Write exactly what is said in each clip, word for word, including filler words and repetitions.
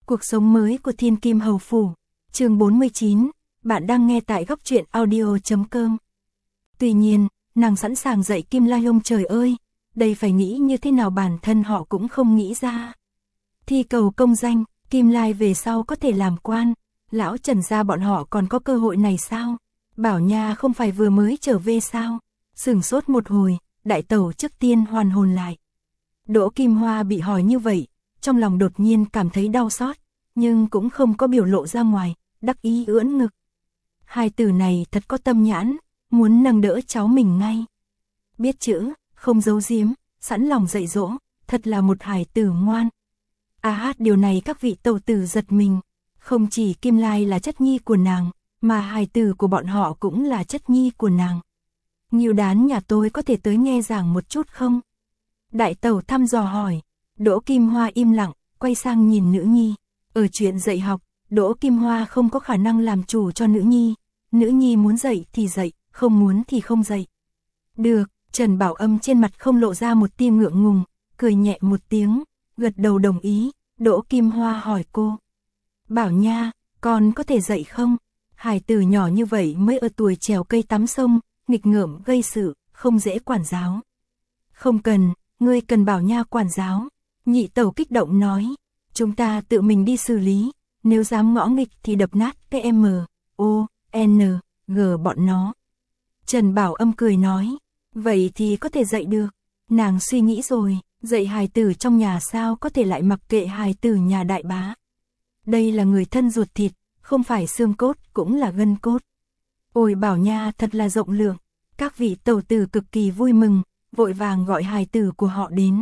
Cuộc sống mới của Thiên Kim Hầu Phủ, chương bốn mươi chín, bạn đang nghe tại góc truyện audio chấm com. Tuy nhiên, nàng sẵn sàng dạy Kim Lai ông trời ơi, đây phải nghĩ như thế nào bản thân họ cũng không nghĩ ra. Thi cầu công danh, Kim Lai về sau có thể làm quan, lão Trần gia bọn họ còn có cơ hội này sao? Bảo Nha không phải vừa mới trở về sao? Sửng sốt một hồi, đại tẩu trước tiên hoàn hồn lại. Đỗ Kim Hoa bị hỏi như vậy, trong lòng đột nhiên cảm thấy đau xót, nhưng cũng không có biểu lộ ra ngoài, đắc ý ưỡn ngực. Hai từ này thật có tâm nhãn, muốn nâng đỡ cháu mình ngay. Biết chữ, không giấu giếm, sẵn lòng dạy dỗ, thật là một hài tử ngoan. À hát điều này các vị tẩu tử giật mình, không chỉ Kim Lai là chất nhi của nàng, mà hài tử của bọn họ cũng là chất nhi của nàng. Ngưu Đán nhà tôi có thể tới nghe giảng một chút không? Đại tẩu thăm dò hỏi. Đỗ Kim Hoa im lặng, quay sang nhìn nữ nhi. Ở chuyện dạy học, Đỗ Kim Hoa không có khả năng làm chủ cho nữ nhi. Nữ nhi muốn dạy thì dạy, không muốn thì không dạy. Được, Trần Bảo Âm trên mặt không lộ ra một tia ngượng ngùng, cười nhẹ một tiếng, gật đầu đồng ý. Đỗ Kim Hoa hỏi cô. Bảo Nha, con có thể dạy không? Hài tử nhỏ như vậy mới ở tuổi trèo cây tắm sông, nghịch ngợm gây sự, không dễ quản giáo. Không cần, ngươi cần Bảo Nha quản giáo. Nhị tẩu kích động nói, chúng ta tự mình đi xử lý, nếu dám ngõ nghịch thì đập nát cái M, O, N, G bọn nó. Trần Bảo Âm cười nói, vậy thì có thể dạy được. Nàng suy nghĩ rồi, dạy hài tử trong nhà sao có thể lại mặc kệ hài tử nhà đại bá. Đây là người thân ruột thịt, không phải xương cốt cũng là gân cốt. Ôi Bảo Nha thật là rộng lượng, các vị tẩu tử cực kỳ vui mừng, vội vàng gọi hài tử của họ đến.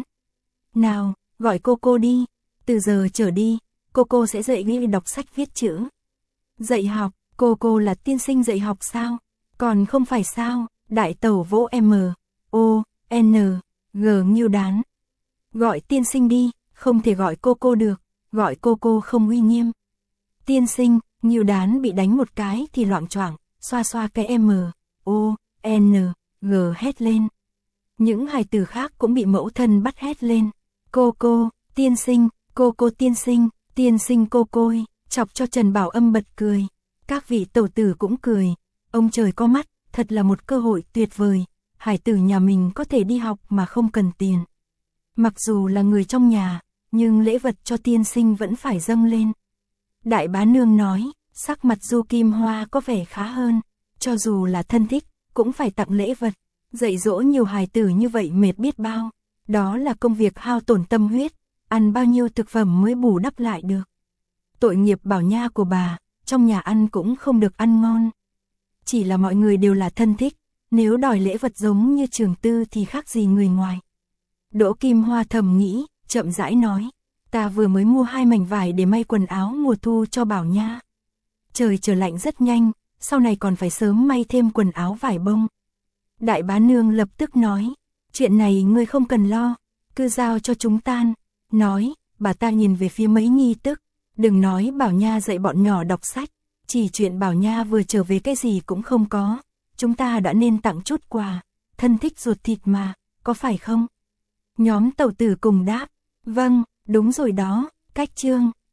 Nào, gọi cô cô đi, từ giờ trở đi, cô cô sẽ dạy ghi đọc sách viết chữ. Dạy học, cô cô là tiên sinh dạy học sao? Còn không phải sao? Đại tẩu vỗ M, O, N, G Ngưu Đán. Gọi tiên sinh đi, không thể gọi cô cô được, gọi cô cô không uy nghiêm. Tiên sinh, Ngưu Đán bị đánh một cái thì loạng choạng, xoa xoa cái M, O, N, G hét lên. Những hài tử khác cũng bị mẫu thân bắt hét lên. Cô cô, tiên sinh, cô cô tiên sinh, tiên sinh cô côi, chọc cho Trần Bảo Âm bật cười. Các vị tẩu tử cũng cười, ông trời có mắt, thật là một cơ hội tuyệt vời, hải tử nhà mình có thể đi học mà không cần tiền. Mặc dù là người trong nhà, nhưng lễ vật cho tiên sinh vẫn phải dâng lên. Đại bá nương nói, sắc mặt Du Kim Hoa có vẻ khá hơn, cho dù là thân thích, cũng phải tặng lễ vật, dạy dỗ nhiều hài tử như vậy mệt biết bao. Đó là công việc hao tổn tâm huyết, ăn bao nhiêu thực phẩm mới bù đắp lại được. Tội nghiệp Bảo Nha của bà, trong nhà ăn cũng không được ăn ngon. Chỉ là mọi người đều là thân thích, nếu đòi lễ vật giống như Trường Tư thì khác gì người ngoài. Đỗ Kim Hoa thầm nghĩ, chậm rãi nói, ta vừa mới mua hai mảnh vải để may quần áo mùa thu cho Bảo Nha. Trời trở lạnh rất nhanh, sau này còn phải sớm may thêm quần áo vải bông. Đại bá nương lập tức nói, chuyện này ngươi không cần lo, cứ giao cho chúng ta. Nói, bà ta nhìn về phía mấy nhi tức, đừng nói Bảo Nha dạy bọn nhỏ đọc sách, chỉ chuyện Bảo Nha vừa trở về cái gì cũng không có, chúng ta đã nên tặng chút quà, thân thích ruột thịt mà, có phải không? Nhóm tẩu tử cùng đáp, vâng, đúng rồi đó, cách chương.